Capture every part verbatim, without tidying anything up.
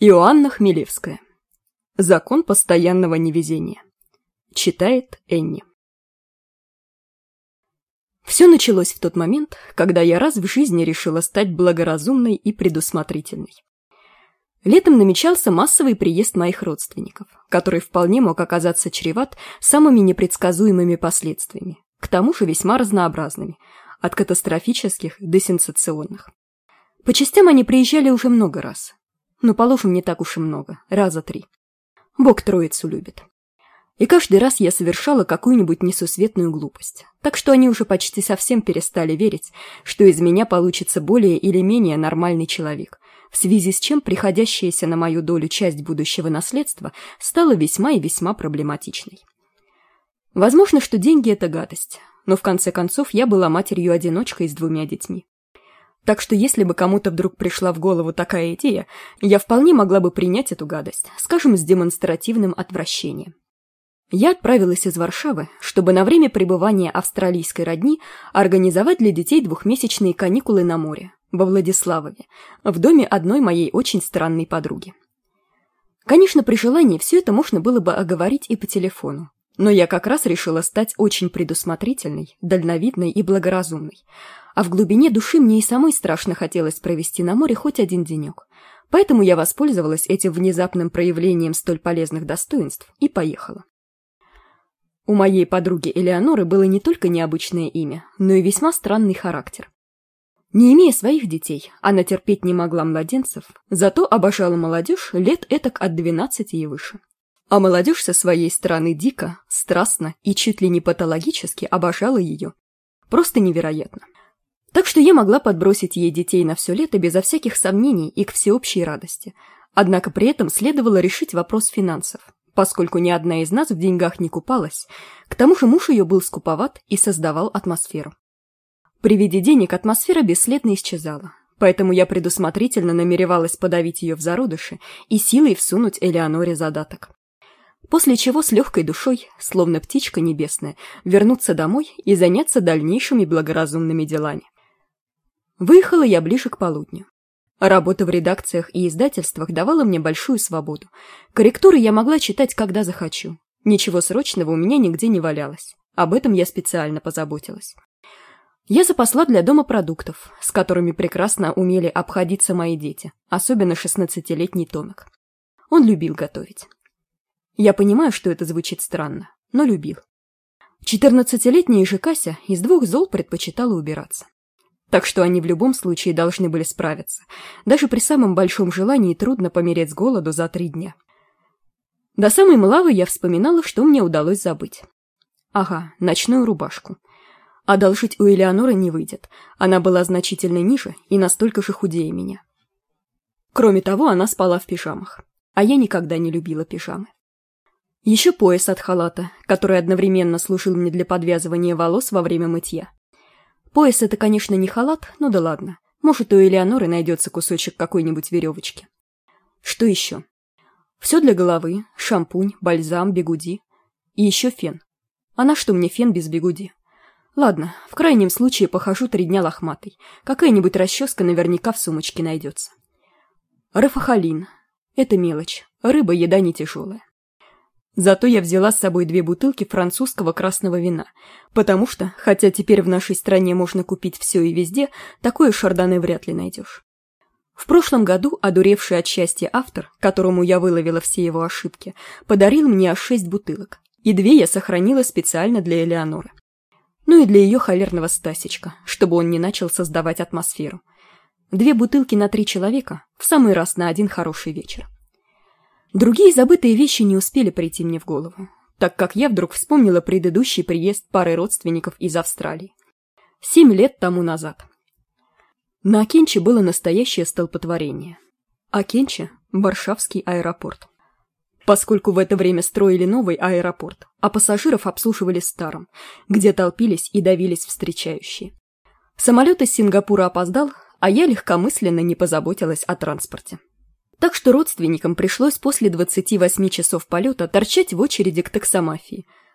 Иоанна Хмелевская. Закон постоянного невезения. Читает Энни. Все началось в тот момент, когда я раз в жизни решила стать благоразумной и предусмотрительной. Летом намечался массовый приезд моих родственников, который вполне мог оказаться чреват самыми непредсказуемыми последствиями, к тому же весьма разнообразными, от катастрофических до сенсационных. По частям они приезжали уже много раз. Но, положим, не так уж и много, раза три. Бог троицу любит. И каждый раз я совершала какую-нибудь несусветную глупость, так что они уже почти совсем перестали верить, что из меня получится более или менее нормальный человек, в связи с чем приходящаяся на мою долю часть будущего наследства стала весьма и весьма проблематичной. Возможно, что деньги – это гадость, но в конце концов я была матерью-одиночкой с двумя детьми. Так что если бы кому-то вдруг пришла в голову такая идея, я вполне могла бы принять эту гадость, скажем, с демонстративным отвращением. Я отправилась из Варшавы, чтобы на время пребывания австралийской родни организовать для детей двухмесячные каникулы на море, во Владиславове, в доме одной моей очень странной подруги. Конечно, при желании все это можно было бы оговорить и по телефону, но я как раз решила стать очень предусмотрительной, дальновидной и благоразумной, а в глубине души мне и самой страшно хотелось провести на море хоть один денек. Поэтому я воспользовалась этим внезапным проявлением столь полезных достоинств и поехала. У моей подруги Элеоноры было не только необычное имя, но и весьма странный характер. Не имея своих детей, она терпеть не могла младенцев, зато обожала молодежь лет этак от двенадцати и выше. А молодежь со своей стороны дико, страстно и чуть ли не патологически обожала ее. Просто невероятно. Так что я могла подбросить ей детей на все лето безо всяких сомнений и к всеобщей радости. Однако при этом следовало решить вопрос финансов, поскольку ни одна из нас в деньгах не купалась, к тому же муж ее был скуповат и создавал атмосферу. При виде денег атмосфера бесследно исчезала, поэтому я предусмотрительно намеревалась подавить ее в зародыше и силой всунуть Элеоноре задаток. После чего с легкой душой, словно птичка небесная, вернуться домой и заняться дальнейшими благоразумными делами. Выехала я ближе к полудню. Работа в редакциях и издательствах давала мне большую свободу. Корректуры я могла читать, когда захочу. Ничего срочного у меня нигде не валялось. Об этом я специально позаботилась. Я запасла для дома продуктов, с которыми прекрасно умели обходиться мои дети, особенно шестнадцатилетний Томик. Он любил готовить. Я понимаю, что это звучит странно, но любил. четырнадцатилетняя же Кася из двух зол предпочитала убираться. Так что они в любом случае должны были справиться. Даже при самом большом желании трудно помереть с голоду за три дня. До самой Млавы я вспоминала, что мне удалось забыть. Ага, ночную рубашку. Одолжить у Элеоноры не выйдет. Она была значительно ниже и настолько же худее меня. Кроме того, она спала в пижамах. А я никогда не любила пижамы. Еще пояс от халата, который одновременно служил мне для подвязывания волос во время мытья. Пояс — это, конечно, не халат, но да ладно. Может, у Элеоноры найдется кусочек какой-нибудь веревочки. Что еще? Все для головы, шампунь, бальзам, бигуди. И еще фен. А на что мне фен без бигуди? Ладно, в крайнем случае похожу три дня лохматой. Какая-нибудь расческа наверняка в сумочке найдется. Рафахолин. Это мелочь. Рыба — еда не тяжелая. Зато я взяла с собой две бутылки французского красного вина, потому что, хотя теперь в нашей стране можно купить все и везде, такое шардоне вряд ли найдешь. В прошлом году одуревший от счастья автор, которому я выловила все его ошибки, подарил мне аж шесть бутылок, и две я сохранила специально для Элеоноры. Ну и для ее холерного Стасечка, чтобы он не начал создавать атмосферу. Две бутылки на три человека, в самый раз на один хороший вечер. Другие забытые вещи не успели прийти мне в голову, так как я вдруг вспомнила предыдущий приезд пары родственников из Австралии. Семь лет тому назад. На Окенче было настоящее столпотворение. Окенче – Варшавский аэропорт. Поскольку в это время строили новый аэропорт, а пассажиров обслуживали старым, где толпились и давились встречающие. Самолет из Сингапура опоздал, а я легкомысленно не позаботилась о транспорте. Так что родственникам пришлось после двадцати восьми часов полета торчать в очереди к таксомафии,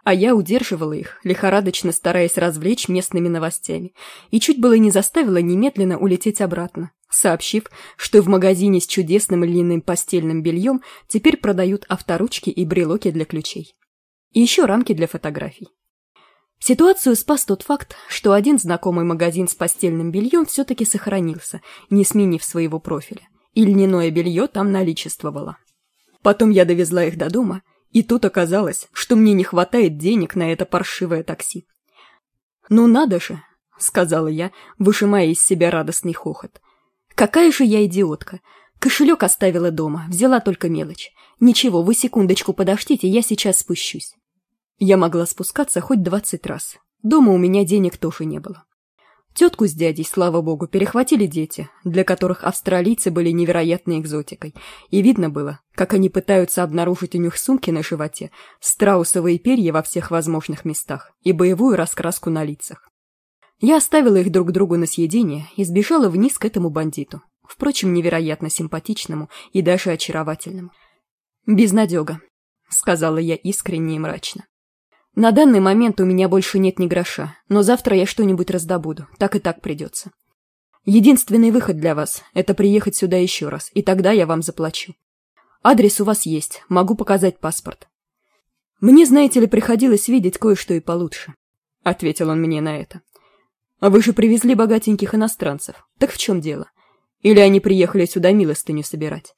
А я удерживала их, лихорадочно стараясь развлечь местными новостями, и чуть было не заставила немедленно улететь обратно, сообщив, что в магазине с чудесным льняным постельным бельем теперь продают авторучки и брелоки для ключей. И еще рамки для фотографий. Ситуацию спас тот факт, что один знакомый магазин с постельным бельем все-таки сохранился, не сменив своего профиля, и льняное белье там наличествовало. Потом я довезла их до дома, и тут оказалось, что мне не хватает денег на это паршивое такси. «Ну надо же», — сказала я, выжимая из себя радостный хохот. «Какая же я идиотка! Кошелек оставила дома, взяла только мелочь. Ничего, вы секундочку подождите, я сейчас спущусь». Я могла спускаться хоть двадцать раз. Дома у меня денег тоже не было. Тетку с дядей, слава богу, перехватили дети, для которых австралийцы были невероятной экзотикой, и видно было, как они пытаются обнаружить у них сумки на животе, страусовые перья во всех возможных местах и боевую раскраску на лицах. Я оставила их друг другу на съедение и сбежала вниз к этому бандиту, впрочем, невероятно симпатичному и даже очаровательному. «Безнадега», — сказала я искренне и мрачно. «На данный момент у меня больше нет ни гроша, но завтра я что-нибудь раздобуду, так и так придется. Единственный выход для вас — это приехать сюда еще раз, и тогда я вам заплачу. Адрес у вас есть, могу показать паспорт». «Мне, знаете ли, приходилось видеть кое-что и получше», — ответил он мне на это. «А вы же привезли богатеньких иностранцев, так в чем дело? Или они приехали сюда милостыню собирать?»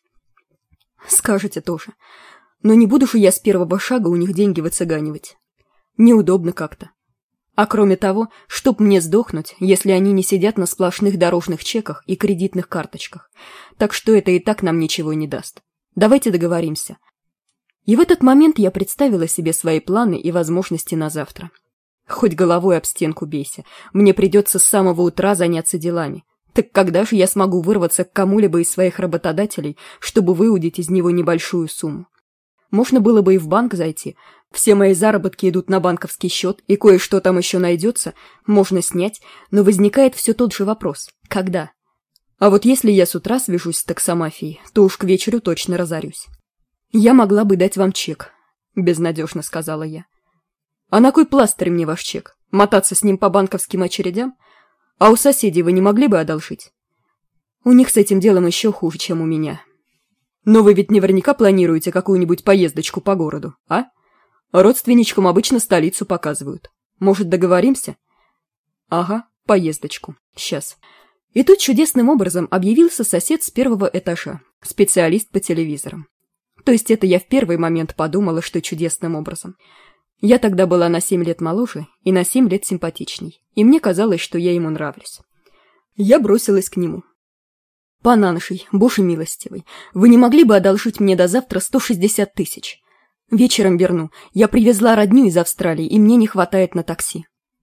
«Скажете тоже, но не буду же я с первого шага у них деньги выцыганивать. Неудобно как-то. А кроме того, чтоб мне сдохнуть, если они не сидят на сплошных дорожных чеках и кредитных карточках. Так что это и так нам ничего не даст. Давайте договоримся». И в этот момент я представила себе свои планы и возможности на завтра. Хоть головой об стенку бейся, мне придется с самого утра заняться делами. Так когда же я смогу вырваться к кому-либо из своих работодателей, чтобы выудить из него небольшую сумму? Можно было бы и в банк зайти. Все мои заработки идут на банковский счет, и кое-что там еще найдется, можно снять, но возникает все тот же вопрос – когда? А вот если я с утра свяжусь с таксомафией, то уж к вечеру точно разорюсь. «Я могла бы дать вам чек», – безнадежно сказала я. «А на кой пластырь мне ваш чек? Мотаться с ним по банковским очередям? А у соседей вы не могли бы одолжить? У них с этим делом еще хуже, чем у меня. Но вы ведь наверняка планируете какую-нибудь поездочку по городу, а? Родственничкам обычно столицу показывают. Может, договоримся?» «Ага, поездочку. Сейчас». И тут чудесным образом объявился сосед с первого этажа, специалист по телевизорам. То есть это я в первый момент подумала, что чудесным образом. Я тогда была на семь лет моложе и на семь лет симпатичней, и мне казалось, что я ему нравлюсь. Я бросилась к нему. «Пан Анший, боже милостивый, вы не могли бы одолжить мне до завтра сто шестьдесят тысяч? Вечером верну, я привезла родню из Австралии, и мне не хватает на такси».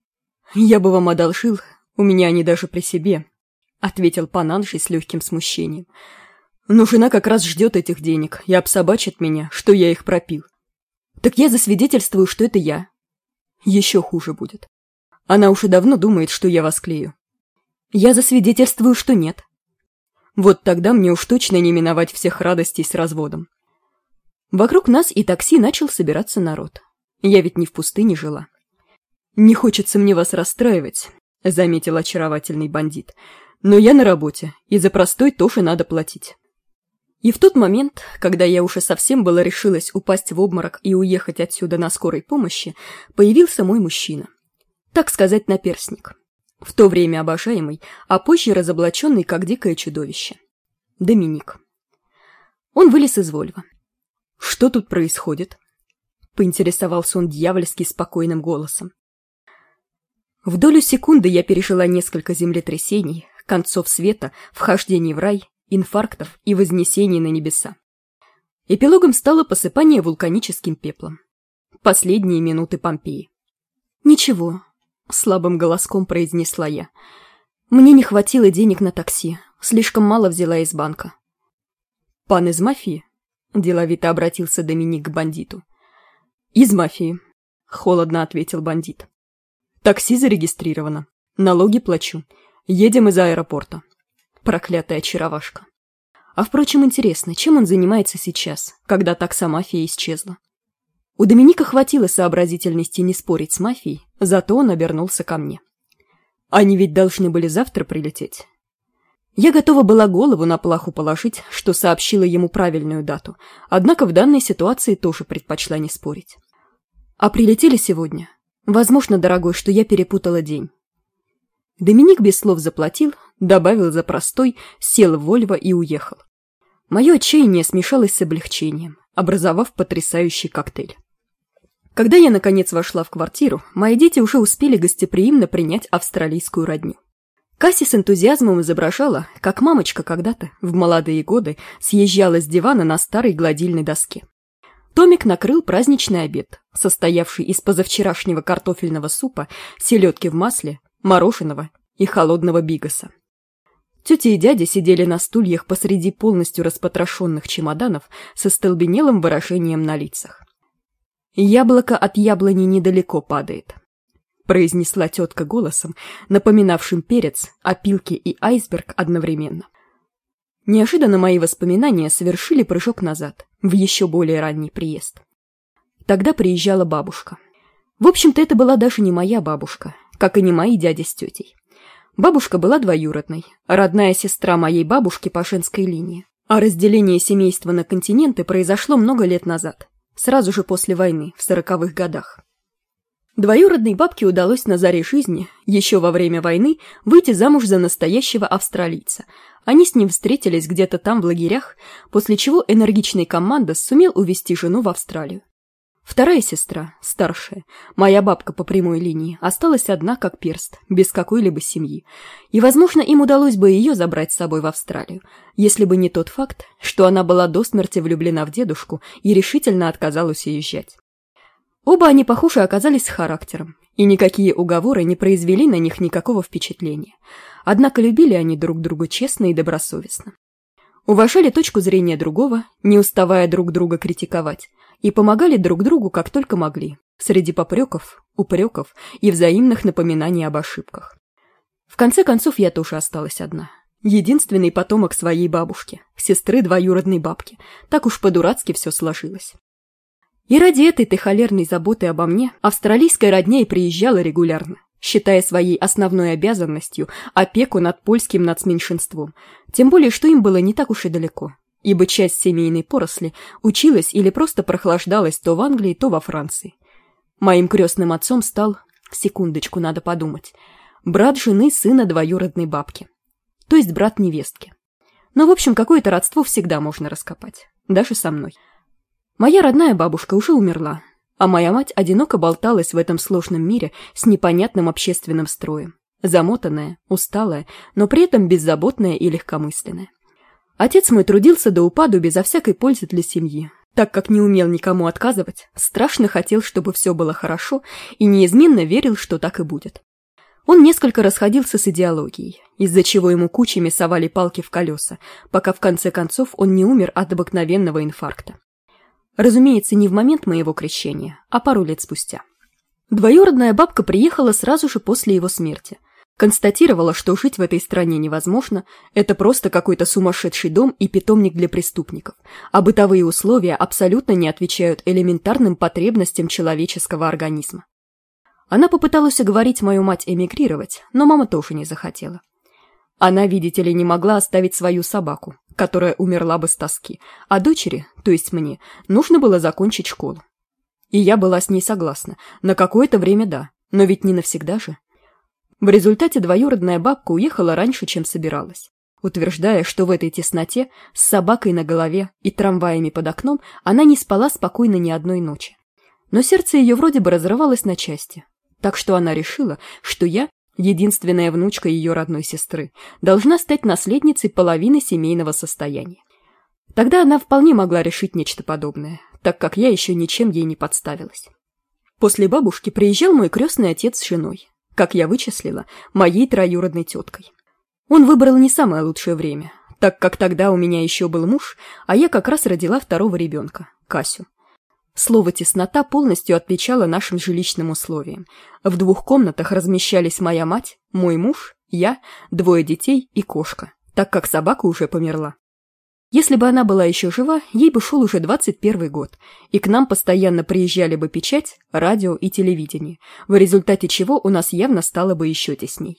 «Я бы вам одолжил, у меня они даже при себе», — ответил пан Анший с легким смущением. «Но жена как раз ждет этих денег и обсобачит меня, что я их пропил. Так я засвидетельствую, что это я. Еще хуже будет. Она уже давно думает, что я вас клею. Я засвидетельствую, что нет. Вот тогда мне уж точно не миновать всех радостей с разводом». Вокруг нас и такси начал собираться народ. Я ведь не в пустыне жила. «Не хочется мне вас расстраивать», — заметил очаровательный бандит. «Но я на работе, и за простой тоже надо платить». И в тот момент, когда я уже совсем было решилась упасть в обморок и уехать отсюда на скорой помощи, появился мой мужчина. Так сказать, наперстник. В то время обожаемый, а позже разоблаченный как дикое чудовище. Доминик. Он вылез из Вольво. «Что тут происходит?» — поинтересовался он дьявольски спокойным голосом. В долю секунды я пережила несколько землетрясений, концов света, вхождений в рай, инфарктов и вознесений на небеса. Эпилогом стало посыпание вулканическим пеплом. Последние минуты Помпеи. «Ничего», — слабым голоском произнесла я. «Мне не хватило денег на такси, слишком мало взяла из банка». «Пан из мафии?» — деловито обратился Доминик к бандиту. «Из мафии», — холодно ответил бандит. «Такси зарегистрировано. Налоги плачу. Едем из аэропорта». Проклятая очаровашка. А впрочем, интересно, чем он занимается сейчас, когда таксомафия исчезла? У Доминика хватило сообразительности не спорить с мафией, зато он обернулся ко мне. «Они ведь должны были завтра прилететь». Я готова была голову на плаху положить, что сообщила ему правильную дату, однако в данной ситуации тоже предпочла не спорить. «А прилетели сегодня? Возможно, дорогой, что я перепутала день». Доминик без слов заплатил, добавил за простой, сел в Вольво и уехал. Мое отчаяние смешалось с облегчением, образовав потрясающий коктейль. Когда я, наконец, вошла в квартиру, мои дети уже успели гостеприимно принять австралийскую родню. Касси с энтузиазмом изображала, как мамочка когда-то, в молодые годы, съезжала с дивана на старой гладильной доске. Томик накрыл праздничный обед, состоявший из позавчерашнего картофельного супа, селедки в масле, мороженого и холодного бигоса. Тетя и дядя сидели на стульях посреди полностью распотрошенных чемоданов со столбенелым выражением на лицах. «Яблоко от яблони недалеко падает», — произнесла тетка голосом, напоминавшим перец, опилки и айсберг одновременно. Неожиданно мои воспоминания совершили прыжок назад, в еще более ранний приезд. Тогда приезжала бабушка. В общем-то, это была даже не моя бабушка, как и не мои дяди с тетей. Бабушка была двоюродной, родная сестра моей бабушки по женской линии, а разделение семейства на континенты произошло много лет назад, сразу же после войны, в сороковых годах. Двоюродной бабке удалось на заре жизни, еще во время войны, выйти замуж за настоящего австралийца. Они с ним встретились где-то там в лагерях, после чего энергичный командос сумел увезти жену в Австралию. Вторая сестра, старшая, моя бабка по прямой линии, осталась одна как перст, без какой-либо семьи, и, возможно, им удалось бы ее забрать с собой в Австралию, если бы не тот факт, что она была до смерти влюблена в дедушку и решительно отказалась уезжать. Оба они, похоже, оказались с характером, и никакие уговоры не произвели на них никакого впечатления, однако любили они друг друга честно и добросовестно. Уважали точку зрения другого, не уставая друг друга критиковать, и помогали друг другу как только могли, среди попреков, упреков и взаимных напоминаний об ошибках. В конце концов, я тоже осталась одна. Единственный потомок своей бабушки, сестры двоюродной бабки. Так уж по-дурацки все сложилось. И ради этой-то холерной заботы обо мне австралийская родня и приезжала регулярно, считая своей основной обязанностью опеку над польским нацменьшинством, тем более, что им было не так уж и далеко, ибо часть семейной поросли училась или просто прохлаждалась то в Англии, то во Франции. Моим крестным отцом стал, секундочку, надо подумать, брат жены сына двоюродной бабки, то есть брат невестки. Но, в общем, какое-то родство всегда можно раскопать, даже со мной. Моя родная бабушка уже умерла, а моя мать одиноко болталась в этом сложном мире с непонятным общественным строем, замотанная, усталая, но при этом беззаботная и легкомысленная. Отец мой трудился до упаду безо всякой пользы для семьи, так как не умел никому отказывать, страшно хотел, чтобы все было хорошо, и неизменно верил, что так и будет. Он несколько расходился с идеологией, из-за чего ему кучами совали палки в колеса, пока в конце концов он не умер от обыкновенного инфаркта. Разумеется, не в момент моего крещения, а пару лет спустя. Двоюродная бабка приехала сразу же после его смерти. Констатировала, что жить в этой стране невозможно, это просто какой-то сумасшедший дом и питомник для преступников, а бытовые условия абсолютно не отвечают элементарным потребностям человеческого организма. Она попыталась уговорить мою мать эмигрировать, но мама тоже не захотела. Она, видите ли, не могла оставить свою собаку, которая умерла бы с тоски, а дочери, то есть мне, нужно было закончить школу. И я была с ней согласна, на какое-то время да, но ведь не навсегда же. В результате двоюродная бабка уехала раньше, чем собиралась, утверждая, что в этой тесноте, с собакой на голове и трамваями под окном, она не спала спокойно ни одной ночи. Но сердце ее вроде бы разрывалось на части, так что она решила, что я, единственная внучка ее родной сестры, должна стать наследницей половины семейного состояния. Тогда она вполне могла решить нечто подобное, так как я еще ничем ей не подставилась. После бабушки приезжал мой крестный отец с женой, как я вычислила, моей троюродной теткой. Он выбрал не самое лучшее время, так как тогда у меня еще был муж, а я как раз родила второго ребенка, Касю. Слово «теснота» полностью отвечало нашим жилищным условиям. В двух комнатах размещались моя мать, мой муж, я, двое детей и кошка, так как собака уже померла. Если бы она была еще жива, ей бы шел уже двадцать первый год, и к нам постоянно приезжали бы печать, радио и телевидение, в результате чего у нас явно стало бы еще тесней.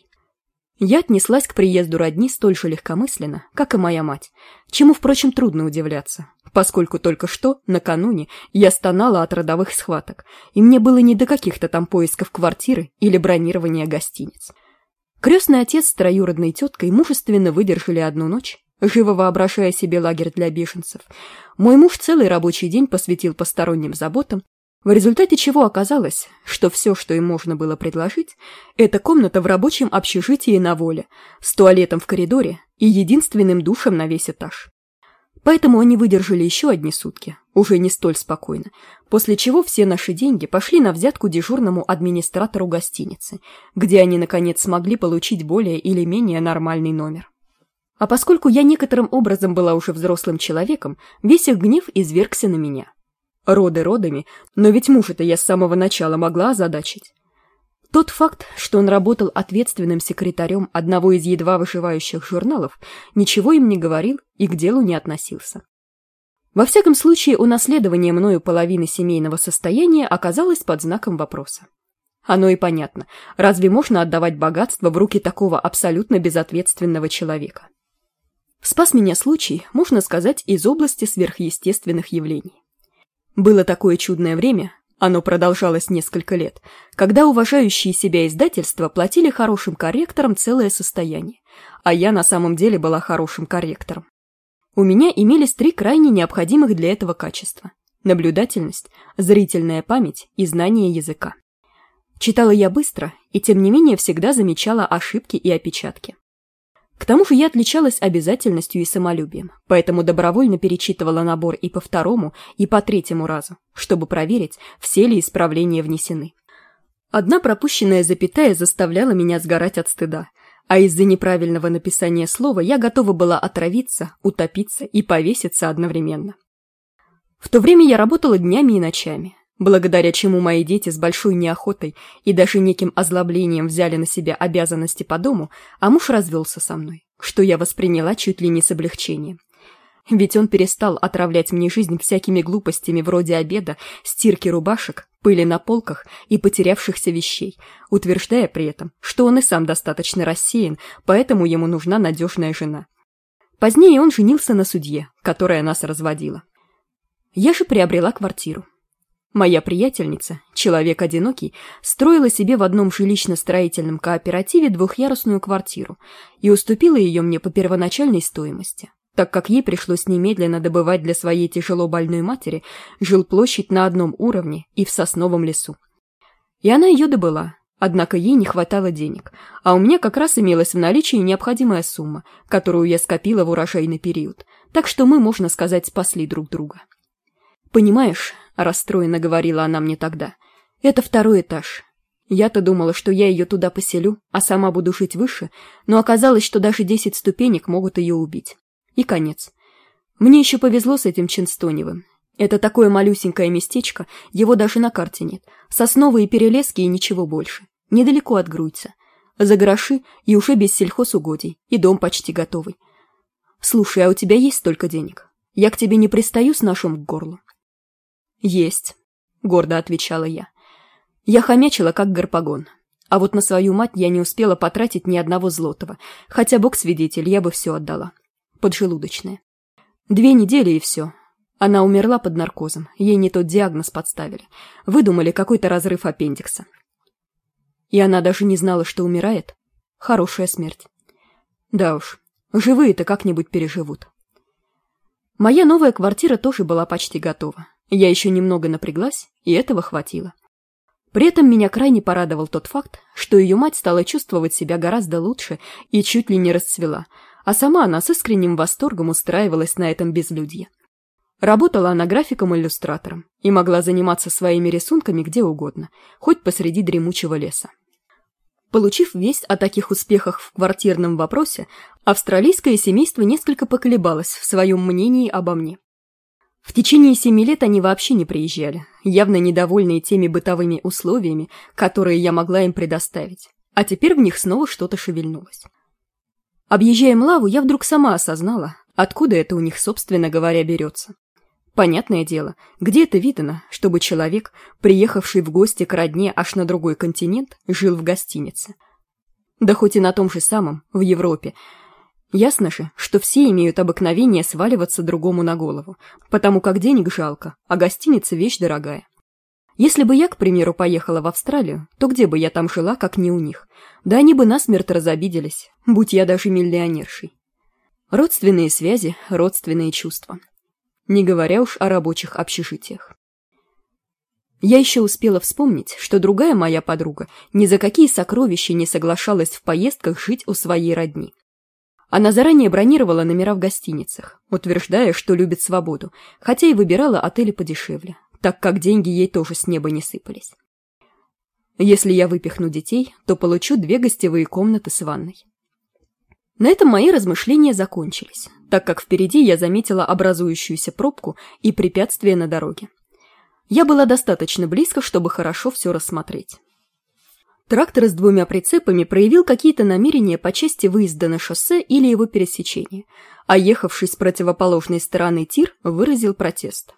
Я отнеслась к приезду родни столь же легкомысленно, как и моя мать, чему, впрочем, трудно удивляться, поскольку только что, накануне, я стонала от родовых схваток, и мне было не до каких-то там поисков квартиры или бронирования гостиниц. Крестный отец с троюродной теткой мужественно выдержали одну ночь, живо воображая себе лагерь для беженцев. Мой муж целый рабочий день посвятил посторонним заботам, в результате чего оказалось, что все, что им можно было предложить, это комната в рабочем общежитии на Воле, с туалетом в коридоре и единственным душем на весь этаж. Поэтому они выдержали еще одни сутки, уже не столь спокойно, после чего все наши деньги пошли на взятку дежурному администратору гостиницы, где они, наконец, смогли получить более или менее нормальный номер. А поскольку я некоторым образом была уже взрослым человеком, весь их гнев извергся на меня. Роды родами, но ведь мужа-то я с самого начала могла озадачить. Тот факт, что он работал ответственным секретарем одного из едва выживающих журналов, ничего им не говорил и к делу не относился. Во всяком случае, унаследование мною половины семейного состояния оказалось под знаком вопроса. Оно и понятно, разве можно отдавать богатство в руки такого абсолютно безответственного человека? Спас меня случай, можно сказать, из области сверхъестественных явлений. Было такое чудное время, оно продолжалось несколько лет, когда уважающие себя издательства платили хорошим корректорам целое состояние, а я на самом деле была хорошим корректором. У меня имелись три крайне необходимых для этого качества – наблюдательность, зрительная память и знание языка. Читала я быстро и, тем не менее, всегда замечала ошибки и опечатки. К тому же я отличалась обязательностью и самолюбием, поэтому добровольно перечитывала набор и по второму, и по третьему разу, чтобы проверить, все ли исправления внесены. Одна пропущенная запятая заставляла меня сгорать от стыда, а из-за неправильного написания слова я готова была отравиться, утопиться и повеситься одновременно. В то время я работала днями и ночами, благодаря чему мои дети с большой неохотой и даже неким озлоблением взяли на себя обязанности по дому, а муж развелся со мной, что я восприняла чуть ли не с облегчением. Ведь он перестал отравлять мне жизнь всякими глупостями вроде обеда, стирки рубашек, пыли на полках и потерявшихся вещей, утверждая при этом, что он и сам достаточно рассеян, поэтому ему нужна надежная жена. Позднее он женился на судье, которая нас разводила. Я же приобрела квартиру. Моя приятельница, человек одинокий, строила себе в одном жилищно-строительном кооперативе двухъярусную квартиру и уступила ее мне по первоначальной стоимости, так как ей пришлось немедленно добывать для своей тяжело больной матери жилплощадь на одном уровне и в сосновом лесу. И она ее добыла, однако ей не хватало денег, а у меня как раз имелась в наличии необходимая сумма, которую я скопила в урожайный период, так что мы, можно сказать, спасли друг друга. «Понимаешь», — расстроенно говорила она мне тогда, — «это второй этаж. Я-то думала, что я ее туда поселю, а сама буду жить выше, но оказалось, что даже десять ступенек могут ее убить. И конец. Мне еще повезло с этим Чинстоневым. Это такое малюсенькое местечко, его даже на карте нет. Сосновые перелески и ничего больше. Недалеко от Груйца. За гроши и уже без сельхозугодий, и дом почти готовый. Слушай, а у тебя есть столько денег? Я к тебе не пристаю с ножом к горлу?» «Есть», — гордо отвечала я. Я хомячила, как гарпагон. А вот на свою мать я не успела потратить ни одного злотого, хотя бог свидетель, я бы все отдала. Поджелудочная. Две недели и все. Она умерла под наркозом, ей не тот диагноз подставили. Выдумали какой-то разрыв аппендикса. И она даже не знала, что умирает. Хорошая смерть. Да уж, живые-то как-нибудь переживут. Моя новая квартира тоже была почти готова. Я еще немного напряглась, и этого хватило. При этом меня крайне порадовал тот факт, что ее мать стала чувствовать себя гораздо лучше и чуть ли не расцвела, а сама она с искренним восторгом устраивалась на этом безлюдье. Работала она графиком-иллюстратором и могла заниматься своими рисунками где угодно, хоть посреди дремучего леса. Получив весть о таких успехах в квартирном вопросе, австралийское семейство несколько поколебалось в своем мнении обо мне. В течение семи лет они вообще не приезжали, явно недовольные теми бытовыми условиями, которые я могла им предоставить, а теперь в них снова что-то шевельнулось. Объезжая Млаву, я вдруг сама осознала, Откуда это у них, собственно говоря, берется? Понятное дело, где это видано, чтобы человек, приехавший в гости к родне аж на другой континент, жил в гостинице? Да хоть и на том же самом, в Европе. Ясно же, что все имеют обыкновение сваливаться другому на голову, потому как денег жалко, а гостиница вещь дорогая. Если бы я, к примеру, поехала в Австралию, то где бы я там жила, как не у них? Да они бы насмерть разобиделись, будь я даже миллионершей. Родственные связи, родственные чувства. Не говоря уж о рабочих общежитиях. Я еще успела вспомнить, что другая моя подруга ни за какие сокровища не соглашалась в поездках жить у своей родни. Она заранее бронировала номера в гостиницах, утверждая, что любит свободу, хотя и выбирала отели подешевле, так как деньги ей тоже с неба не сыпались. Если я выпихну детей, то получу две гостевые комнаты с ванной. На этом мои размышления закончились, так как впереди я заметила образующуюся пробку и препятствия на дороге. Я была достаточно близко, чтобы хорошо все рассмотреть. Трактор с двумя прицепами проявил какие-то намерения по части выезда на шоссе или его пересечения, а ехавший с противоположной стороны тир выразил протест.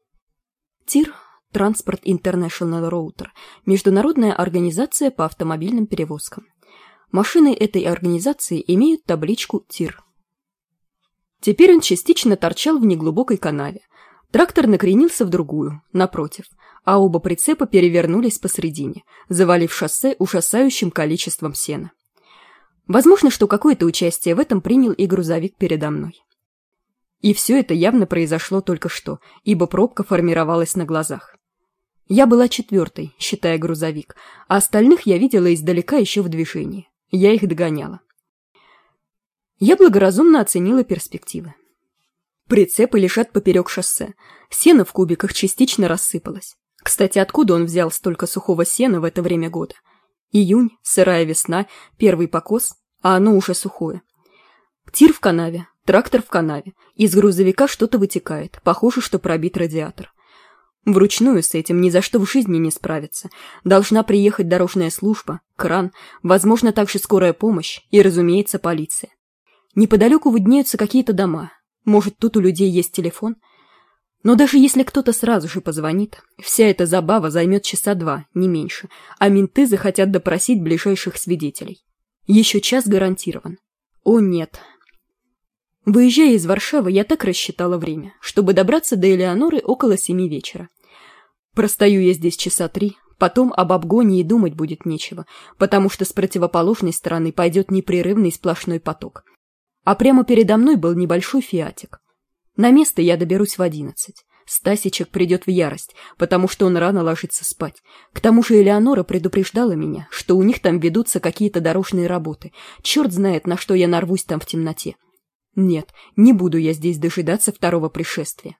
ТИР – Transport International Router – международная организация по автомобильным перевозкам. Машины этой организации имеют табличку ТИР. Теперь он частично торчал в неглубокой канаве. Трактор накренился в другую, напротив, а оба прицепа перевернулись посредине, завалив шоссе ужасающим количеством сена. Возможно, что какое-то участие в этом принял и грузовик передо мной. И все это явно произошло только что, ибо пробка формировалась на глазах. Я была четвертой, считая грузовик, а остальных я видела издалека еще в движении. Я их догоняла. Я благоразумно оценила перспективы. Прицепы лежат поперек шоссе. Сено в кубиках частично рассыпалось. Кстати, откуда он взял столько сухого сена в это время года? Июнь, сырая весна, первый покос, а оно уже сухое. Тир в канаве, трактор в канаве. Из грузовика что-то вытекает, похоже, что пробит радиатор. Вручную с этим ни за что в жизни не справиться. Должна приехать дорожная служба, кран, возможно, также скорая помощь и, разумеется, полиция. Неподалеку виднеются какие-то дома. Может, тут у людей есть телефон? Но даже если кто-то сразу же позвонит, вся эта забава займет часа два, не меньше, а менты захотят допросить ближайших свидетелей. Еще час гарантирован. О, нет. Выезжая из Варшавы, я так рассчитала время, чтобы добраться до Элеоноры около семи вечера. Простою я здесь часа три, потом об обгоне и думать будет нечего, потому что с противоположной стороны пойдет непрерывный сплошной поток. А прямо передо мной был небольшой фиатик. На место я доберусь в одиннадцать. Стасичек придет в ярость, потому что он рано ложится спать. К тому же Элеонора предупреждала меня, что у них там ведутся какие-то дорожные работы. Черт знает, на что я нарвусь там в темноте. Нет, не буду я здесь дожидаться второго пришествия.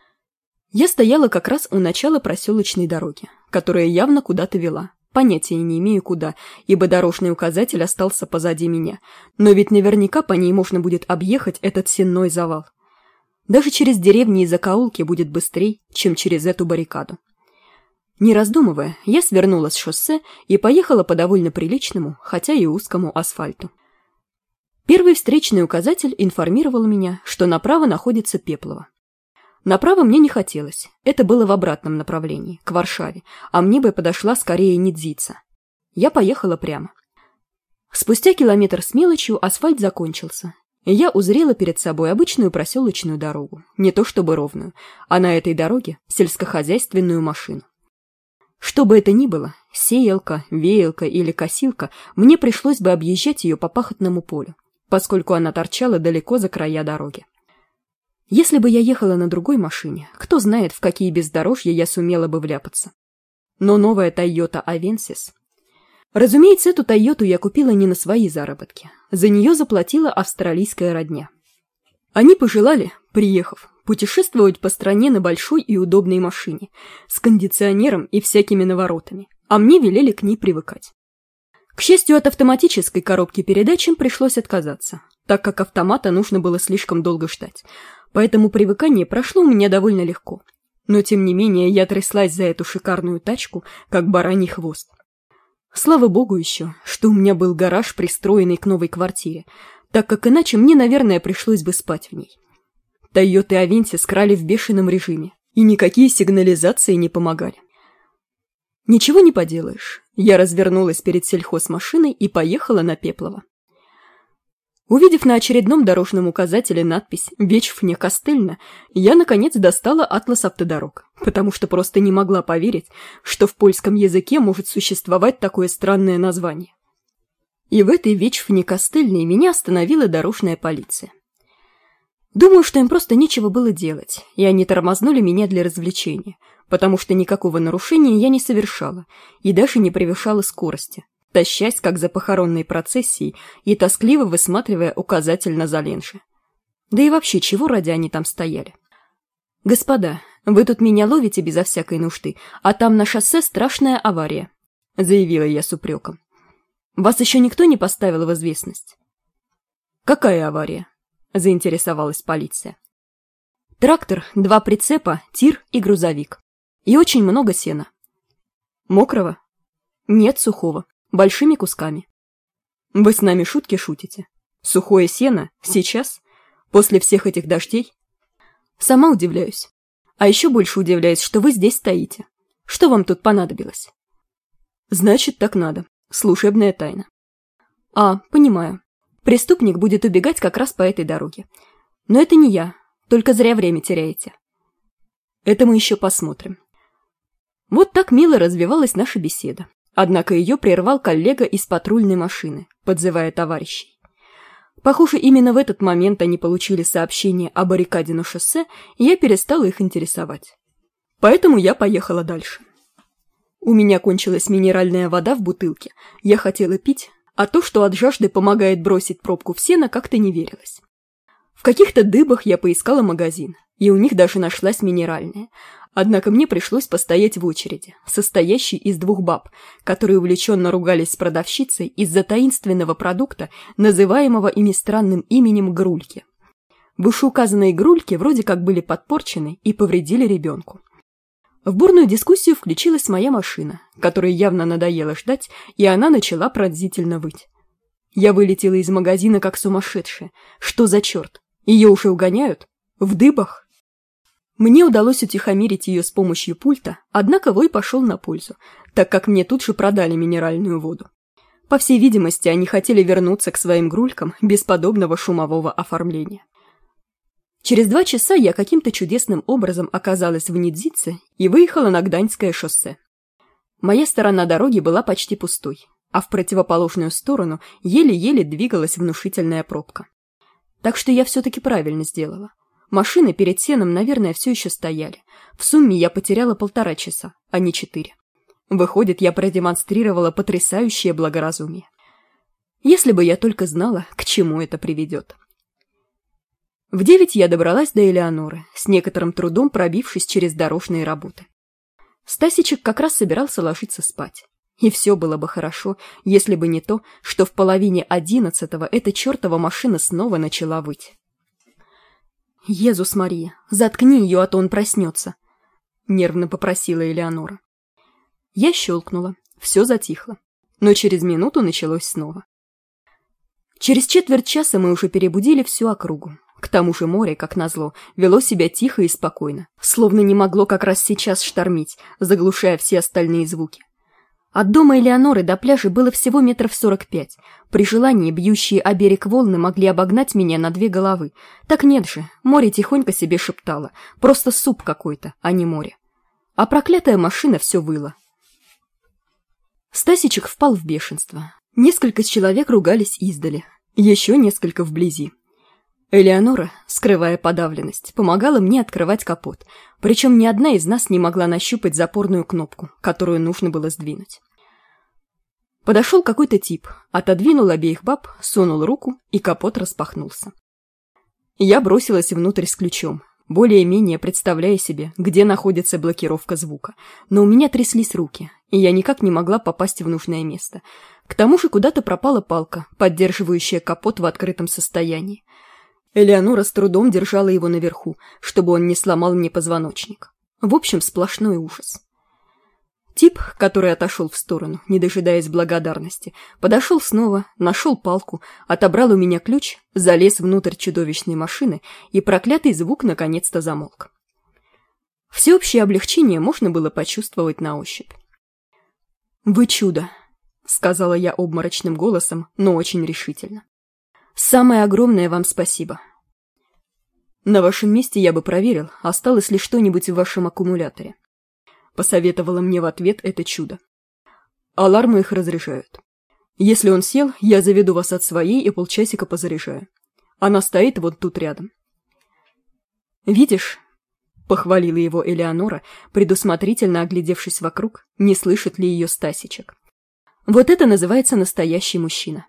Я стояла как раз у начала проселочной дороги, которая явно куда-то вела. Понятия не имею куда, ибо дорожный указатель остался позади меня. Но ведь наверняка по ней можно будет объехать этот сенной завал. Даже через деревни и закоулки будет быстрей, чем через эту баррикаду. Не раздумывая, я свернула с шоссе и поехала по довольно приличному, хотя и узкому асфальту. Первый встречный указатель информировал меня, что направо находится Пеплово. Направо мне не хотелось, это было в обратном направлении, к Варшаве, а мне бы подошла скорее Недзица. Я поехала прямо. Спустя километр с мелочью асфальт закончился, и я узрела перед собой обычную проселочную дорогу, не то чтобы ровную, а на этой дороге сельскохозяйственную машину. Что бы это ни было, сеялка, веялка или косилка, мне пришлось бы объезжать ее по пахотному полю, поскольку она торчала далеко за края дороги. Если бы я ехала на другой машине, кто знает, в какие бездорожья я сумела бы вляпаться. Но новая Toyota Avensis... Разумеется, эту Тойоту я купила не на свои заработки. За нее заплатила австралийская родня. Они пожелали, приехав, путешествовать по стране на большой и удобной машине, с кондиционером и всякими наворотами, а мне велели к ней привыкать. К счастью, от автоматической коробки передач им пришлось отказаться, так как автомата нужно было слишком долго ждать, поэтому привыкание прошло у меня довольно легко. Но тем не менее я тряслась за эту шикарную тачку, как бараний хвост. Слава богу еще, что у меня был гараж, пристроенный к новой квартире, так как иначе мне, наверное, пришлось бы спать в ней. Тойоты Авентис крали в бешеном режиме, и никакие сигнализации не помогали. Ничего не поделаешь. Я развернулась перед сельхозмашиной и поехала на Пеплово. Увидев на очередном дорожном указателе надпись «Вечфне Костыльна», я, наконец, достала атлас автодорог, потому что просто не могла поверить, что в польском языке может существовать такое странное название. И в этой Вечфне Костыльной меня остановила дорожная полиция. Думаю, что им просто нечего было делать, и они тормознули меня для развлечения, потому что никакого нарушения я не совершала и даже не превышала скорости, тащась, как за похоронной процессией, и тоскливо высматривая указатель на Заленше. Да и вообще, чего ради они там стояли? «Господа, вы тут меня ловите безо всякой нужды, а там на шоссе страшная авария», — заявила я с упреком. «Вас еще никто не поставил в известность?» «Какая авария?» — заинтересовалась полиция. «Трактор, два прицепа, тир и грузовик. И очень много сена». «Мокрого?» «Нет, сухого. Большими кусками». «Вы с нами шутки шутите? Сухое сено? Сейчас? После всех этих дождей?» «Сама удивляюсь. А еще больше удивляюсь, что вы здесь стоите. Что вам тут понадобилось?» «Значит, так надо. Служебная тайна». «А, понимаю. Преступник будет убегать как раз по этой дороге. Но это не я. Только зря время теряете». «Это мы еще посмотрим». Вот так мило развивалась наша беседа. Однако ее прервал коллега из патрульной машины, подзывая товарищей. Похоже, именно в этот момент они получили сообщение о баррикаде на шоссе, и я перестала их интересовать. Поэтому я поехала дальше. У меня кончилась минеральная вода в бутылке, я хотела пить, а то, что от жажды помогает бросить пробку в сено, как-то не верилось. В каких-то дыбах я поискала магазин, и у них даже нашлась минеральная. Однако мне пришлось постоять в очереди, состоящей из двух баб, которые увлеченно ругались с продавщицей из-за таинственного продукта, называемого ими странным именем грульки. Вышеуказанные грульки вроде как были подпорчены и повредили ребенку. В бурную дискуссию включилась моя машина, которой явно надоело ждать, и она начала пронзительно выть. Я вылетела из магазина как сумасшедшая. Что за черт? Ее уже угоняют? В дыбах? Мне удалось утихомирить ее с помощью пульта, однако вой пошел на пользу, так как мне тут же продали минеральную воду. По всей видимости, они хотели вернуться к своим грулькам без подобного шумового оформления. Через два часа я каким-то чудесным образом оказалась в Нидзице и выехала на Гданьское шоссе. Моя сторона дороги была почти пустой, а в противоположную сторону еле-еле двигалась внушительная пробка. Так что я все-таки правильно сделала. Машины перед сеном, наверное, все еще стояли. В сумме я потеряла полтора часа, а не четыре. Выходит, я продемонстрировала потрясающее благоразумие. Если бы я только знала, к чему это приведет. В девять я добралась до Элеоноры, с некоторым трудом пробившись через дорожные работы. Стасичек как раз собирался ложиться спать. И все было бы хорошо, если бы не то, что в половине одиннадцатого эта чертова машина снова начала выть. «Езус Мария, заткни ее, а то он проснется», — нервно попросила Элеонора. Я щелкнула, все затихло, но через минуту началось снова. Через четверть часа мы уже перебудили всю округу. К тому же море, как назло, вело себя тихо и спокойно, словно не могло как раз сейчас штормить, заглушая все остальные звуки. От дома Элеоноры до пляжа было всего метров сорок пять. При желании бьющие о берег волны могли обогнать меня на две головы. Так нет же, море тихонько себе шептало. Просто суп какой-то, а не море. А проклятая машина все выла. Стасичек впал в бешенство. Несколько человек ругались издали, еще несколько вблизи. Элеонора, скрывая подавленность, помогала мне открывать капот, причем ни одна из нас не могла нащупать запорную кнопку, которую нужно было сдвинуть. Подошел какой-то тип, отодвинул обеих баб, сунул руку, и капот распахнулся. Я бросилась внутрь с ключом, более-менее представляя себе, где находится блокировка звука, но у меня тряслись руки, и я никак не могла попасть в нужное место. К тому же куда-то пропала палка, поддерживающая капот в открытом состоянии. Элеонора с трудом держала его наверху, чтобы он не сломал мне позвоночник. В общем, сплошной ужас. Тип, который отошел в сторону, не дожидаясь благодарности, подошел снова, нашел палку, отобрал у меня ключ, залез внутрь чудовищной машины, и проклятый звук наконец-то замолк. Всеобщее облегчение можно было почувствовать на ощупь. «Вы чудо», — сказала я обморочным голосом, но очень решительно. «Самое огромное вам спасибо. На вашем месте я бы проверил, осталось ли что-нибудь в вашем аккумуляторе», — посоветовала мне в ответ это чудо. «Алармы их разряжают. Если он сел, я заведу вас от своей и полчасика позаряжаю. Она стоит вот тут рядом». «Видишь?» — похвалила его Элеонора, предусмотрительно оглядевшись вокруг, не слышит ли ее Стасичек. «Вот это называется настоящий мужчина.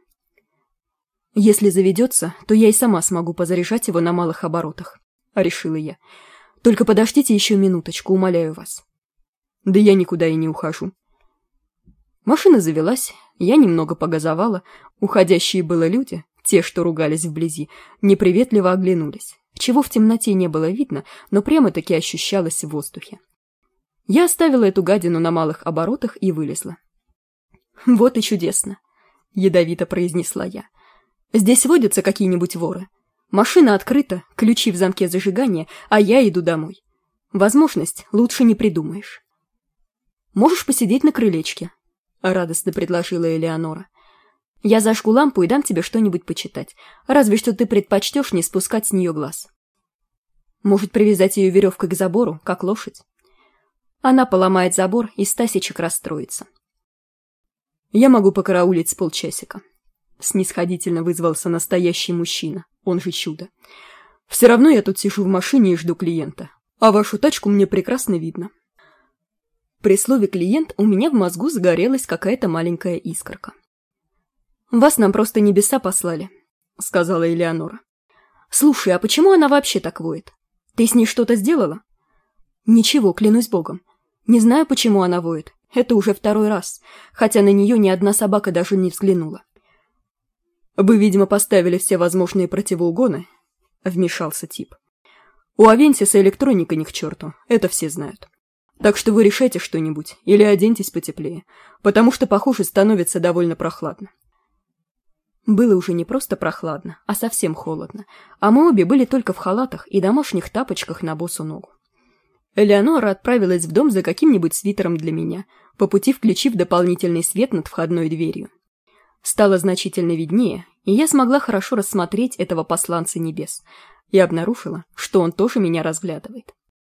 Если заведется, то я и сама смогу позаряжать его на малых оборотах», — решила я. «Только подождите еще минуточку, умоляю вас». «Да я никуда и не ухожу». Машина завелась, я немного погазовала, уходящие было люди, те, что ругались вблизи, неприветливо оглянулись, чего в темноте не было видно, но прямо-таки ощущалось в воздухе. Я оставила эту гадину на малых оборотах и вылезла. «Вот и чудесно», — ядовито произнесла я. «Здесь водятся какие-нибудь воры. Машина открыта, ключи в замке зажигания, а я иду домой. Возможность лучше не придумаешь». «Можешь посидеть на крылечке», — радостно предложила Элеонора. «Я зажгу лампу и дам тебе что-нибудь почитать, разве что ты предпочтешь не спускать с нее глаз. Может, привязать ее веревкой к забору, как лошадь? Она поломает забор, и Стасичек расстроится». «Я могу покараулить с полчасика», — снисходительно вызвался настоящий мужчина, он же чудо. «Все равно я тут сижу в машине и жду клиента, а вашу тачку мне прекрасно видно». При слове «клиент» у меня в мозгу загорелась какая-то маленькая искорка. «Вас нам просто небеса послали», — сказала Элеонора. «Слушай, а почему она вообще так воет? Ты с ней что-то сделала?» «Ничего, клянусь богом. Не знаю, почему она воет. Это уже второй раз, хотя на нее ни одна собака даже не взглянула». «Вы, видимо, поставили все возможные противоугоны», — вмешался тип. «У Авентиса электроника ни к черту, это все знают. Так что вы решайте что-нибудь или оденьтесь потеплее, потому что, похоже, становится довольно прохладно». Было уже не просто прохладно, а совсем холодно, а мы обе были только в халатах и домашних тапочках на босу ногу. Элеонора отправилась в дом за каким-нибудь свитером для меня, по пути включив дополнительный свет над входной дверью. Стало значительно виднее, и я смогла хорошо рассмотреть этого посланца небес, и обнаружила, что он тоже меня разглядывает.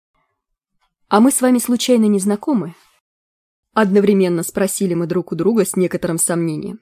«А мы с вами случайно не знакомы?» Одновременно спросили мы друг у друга с некоторым сомнением.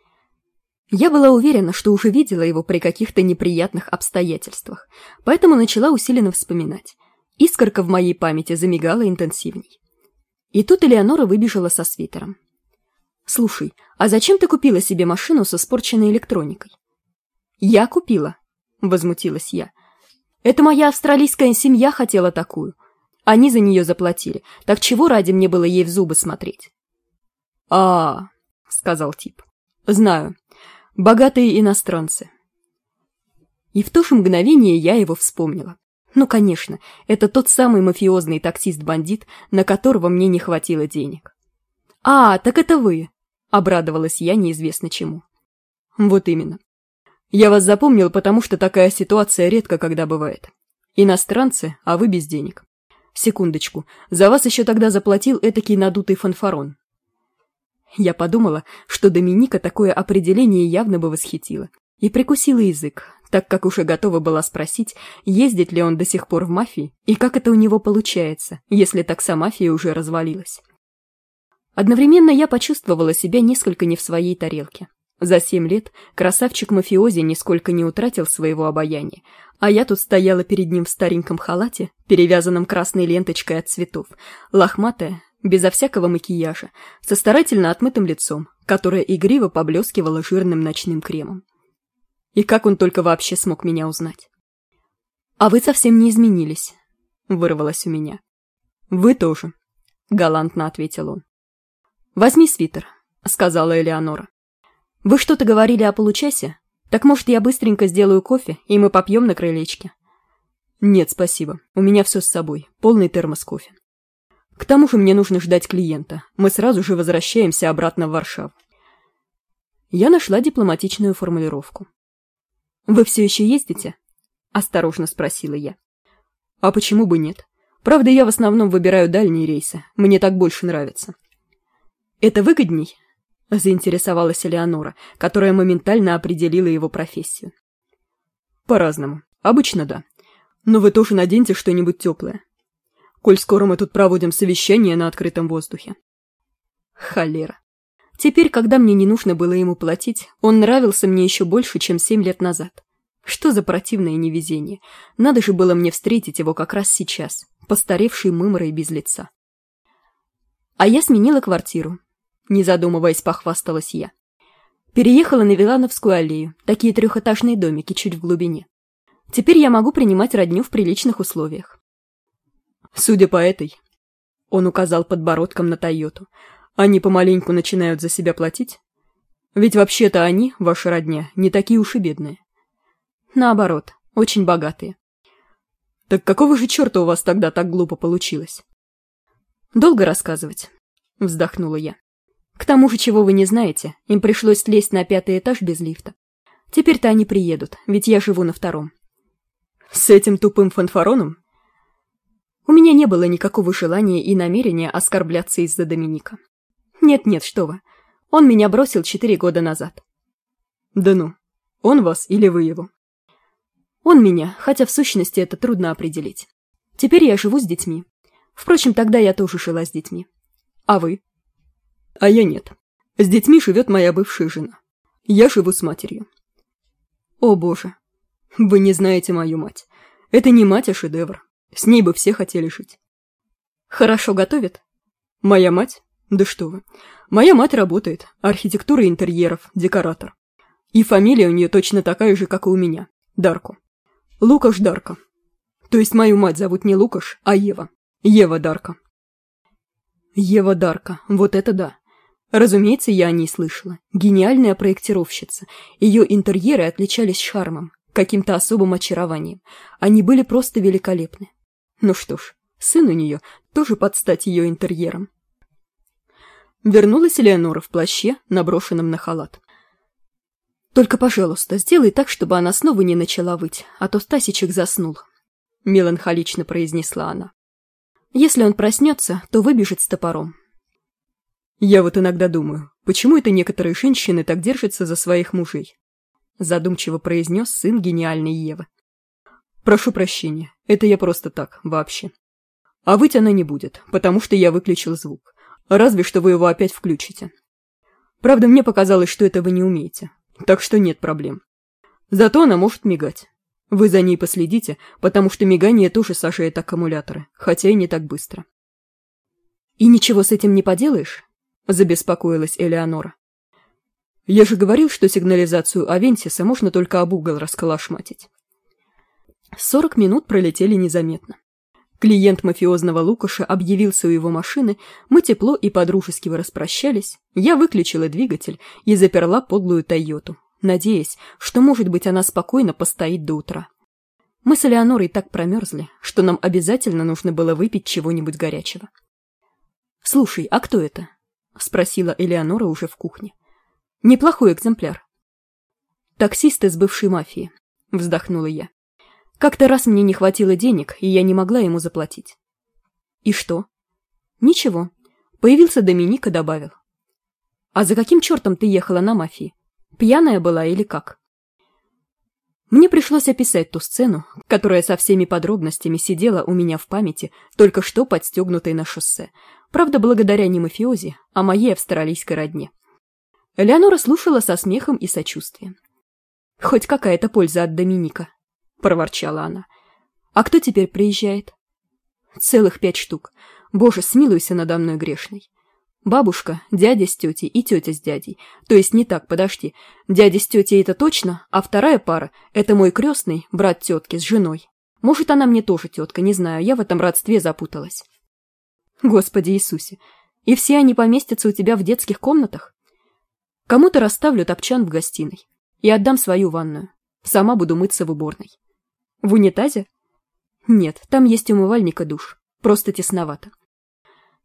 Я была уверена, что уже видела его при каких-то неприятных обстоятельствах, поэтому начала усиленно вспоминать. Искорка в моей памяти замигала интенсивней. И тут Элеонора выбежала со свитером. «Слушай, а зачем ты купила себе машину с испорченной электроникой?» «Я купила», — возмутилась я. «Это моя австралийская семья хотела такую. Они за нее заплатили, так чего ради мне было ей в зубы смотреть?» «А-а-а», — сказал тип. «Знаю. Богатые иностранцы». И в то же мгновение я его вспомнила. Ну, конечно, это тот самый мафиозный таксист-бандит, на которого мне не хватило денег. «А, так это вы!» — обрадовалась я неизвестно чему. «Вот именно. Я вас запомнил, потому что такая ситуация редко когда бывает. Иностранцы, а вы без денег. Секундочку, за вас еще тогда заплатил этакий надутый фанфарон». Я подумала, что Доминика такое определение явно бы восхитило, и прикусила язык, так как уже готова была спросить, ездит ли он до сих пор в мафии, и как это у него получается, если таксомафия уже развалилась. Одновременно я почувствовала себя несколько не в своей тарелке. За семь лет красавчик-мафиози нисколько не утратил своего обаяния, а я тут стояла перед ним в стареньком халате, перевязанном красной ленточкой от цветов, лохматая, безо всякого макияжа, со старательно отмытым лицом, которое игриво поблескивало жирным ночным кремом. И как он только вообще смог меня узнать? «А вы совсем не изменились», — вырвалось у меня. «Вы тоже», — галантно ответил он. «Возьми свитер», — сказала Элеонора. «Вы что-то говорили о получасе? Так, может, я быстренько сделаю кофе, и мы попьем на крылечке?» «Нет, спасибо. У меня все с собой. Полный термос кофе». К тому же мне нужно ждать клиента. Мы сразу же возвращаемся обратно в Варшаву. Я нашла дипломатичную формулировку. «Вы все еще ездите?» – осторожно спросила я. «А почему бы нет? Правда, я в основном выбираю дальние рейсы. Мне так больше нравится». «Это выгодней?» – заинтересовалась Элеонора, которая моментально определила его профессию. «По-разному. Обычно да. Но вы тоже наденьте что-нибудь теплое. Коль скоро мы тут проводим совещание на открытом воздухе». Холера. Теперь, когда мне не нужно было ему платить, он нравился мне еще больше, чем семь лет назад. Что за противное невезение. Надо же было мне встретить его как раз сейчас, постаревший мымрой без лица. А я сменила квартиру. Не задумываясь, похвасталась я. Переехала на Вилановскую аллею, такие трехэтажные домики чуть в глубине. Теперь я могу принимать родню в приличных условиях. Судя по этой, он указал подбородком на Тойоту, они помаленьку начинают за себя платить? Ведь вообще-то они, ваша родня, не такие уж и бедные. Наоборот, очень богатые. Так какого же черта у вас тогда так глупо получилось? Долго рассказывать, вздохнула я. К тому же, чего вы не знаете, им пришлось слезть на пятый этаж без лифта. Теперь-то они приедут, ведь я живу на втором. С этим тупым фанфароном? У меня не было никакого желания и намерения оскорбляться из-за Доминика. Нет-нет, что вы. Он меня бросил четыре года назад. Да ну, он вас или вы его? Он меня, хотя в сущности это трудно определить. Теперь я живу с детьми. Впрочем, тогда я тоже жила с детьми. А вы? А я нет. С детьми живет моя бывшая жена. Я живу с матерью. О боже, вы не знаете мою мать. Это не мать, а шедевр. С ней бы все хотели жить. Хорошо готовит? Моя мать? Да что вы. Моя мать работает. Архитектура интерьеров, декоратор. И фамилия у нее точно такая же, как и у меня. Дарко. Лукаш Дарко. То есть мою мать зовут не Лукаш, а Ева. Ева Дарко. Ева Дарко. Вот это да. Разумеется, я о ней слышала. Гениальная проектировщица. Ее интерьеры отличались шармом, каким-то особым очарованием. Они были просто великолепны. Ну что ж, сын у нее тоже под стать ее интерьером. Вернулась Элеонора в плаще, наброшенном на халат. «Только, пожалуйста, сделай так, чтобы она снова не начала выть, а то Стасичек заснул», — меланхолично произнесла она. «Если он проснется, то выбежит с топором». «Я вот иногда думаю, почему это некоторые женщины так держатся за своих мужей?» — задумчиво произнес сын гениальной Евы. «Прошу прощения, это я просто так, вообще. А выть она не будет, потому что я выключил звук. Разве что вы его опять включите. Правда, мне показалось, что это вы не умеете, так что нет проблем. Зато она может мигать. Вы за ней последите, потому что мигание тоже сажает аккумуляторы, хотя и не так быстро». «И ничего с этим не поделаешь?» — забеспокоилась Элеонора. «Я же говорил, что сигнализацию Авентиса можно только об угол расколошматить». Сорок минут пролетели незаметно. Клиент мафиозного Лукаша объявился у его машины, мы тепло и по-дружески распрощались, я выключила двигатель и заперла подлую Тойоту, надеясь, что, может быть, она спокойно постоит до утра. Мы с Элеонорой так промерзли, что нам обязательно нужно было выпить чего-нибудь горячего. «Слушай, а кто это?» — спросила Элеонора уже в кухне. «Неплохой экземпляр». «Таксист из бывшей мафии», — вздохнула я. «Как-то раз мне не хватило денег, и я не могла ему заплатить». «И что?» «Ничего. Появился Доминик и добавил». «А за каким чертом ты ехала на мафии? Пьяная была или как?» Мне пришлось описать ту сцену, которая со всеми подробностями сидела у меня в памяти, только что подстегнутой на шоссе. Правда, благодаря не мафиози, а моей австралийской родне. Элеонора слушала со смехом и сочувствием. «Хоть какая-то польза от Доминика», — проворчала она. «А кто теперь приезжает?» «Целых пять штук. Боже, смилуйся надо мной грешной. Бабушка, дядя с тетей и тетя с дядей. То есть не так, подожди. Дядя с тетей это точно, а вторая пара — это мой крестный, брат тетки с женой. Может, она мне тоже тетка, не знаю, я в этом родстве запуталась». «Господи Иисусе, и все они поместятся у тебя в детских комнатах? Кому-то расставлю топчан в гостиной и отдам свою ванную. Сама буду мыться в уборной». «В унитазе?» «Нет, там есть умывальник и душ. Просто тесновато».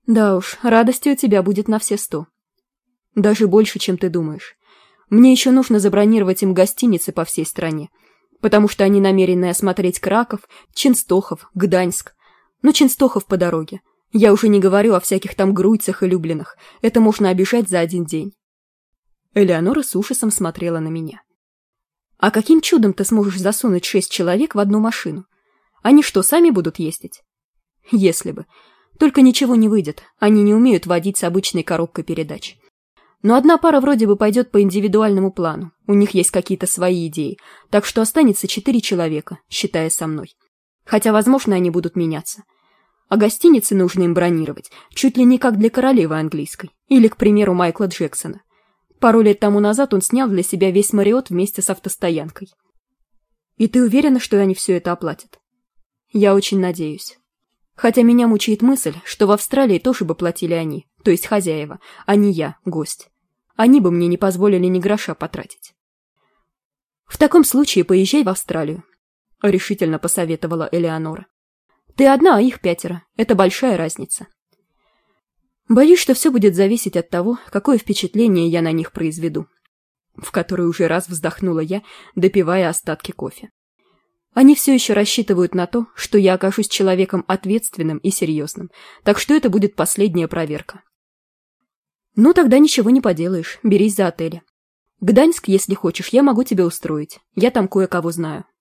Да уж, радости у тебя будет на все сто. Даже больше, чем ты думаешь. Мне еще нужно забронировать им гостиницы по всей стране, потому что они намерены осмотреть Краков, Ченстохов, Гданьск. Ну, Ченстохов по дороге. Я уже не говорю о всяких там Груйцах и Люблинах. Это можно обижать за один день. Элеонора с ужасом смотрела на меня. А каким чудом ты сможешь засунуть шесть человек в одну машину? Они что, сами будут ездить? Если бы. Только ничего не выйдет. Они не умеют водить с обычной коробкой передач. Но одна пара вроде бы пойдет по индивидуальному плану. У них есть какие-то свои идеи. Так что останется четыре человека, считая со мной. Хотя, возможно, они будут меняться. А гостиницы нужно им бронировать, чуть ли не как для королевы английской. Или, к примеру, Майкла Джексона. Пару лет тому назад он снял для себя весь Мариот вместе с автостоянкой. И ты уверена, что они все это оплатят? Я очень надеюсь. Хотя меня мучает мысль, что в Австралии тоже бы платили они, то есть хозяева, а не я, гость. Они бы мне не позволили ни гроша потратить. В таком случае поезжай в Австралию, решительно посоветовала Элеонора. Ты одна, а их пятеро. Это большая разница. Боюсь, что все будет зависеть от того, какое впечатление я на них произведу. В который уже раз вздохнула я, допивая остатки кофе. Они все еще рассчитывают на то, что я окажусь человеком ответственным и серьезным, так что это будет последняя проверка. Ну, тогда ничего не поделаешь, берись за отели. Гданьск, если хочешь, я могу тебя устроить, я там кое-кого знаю.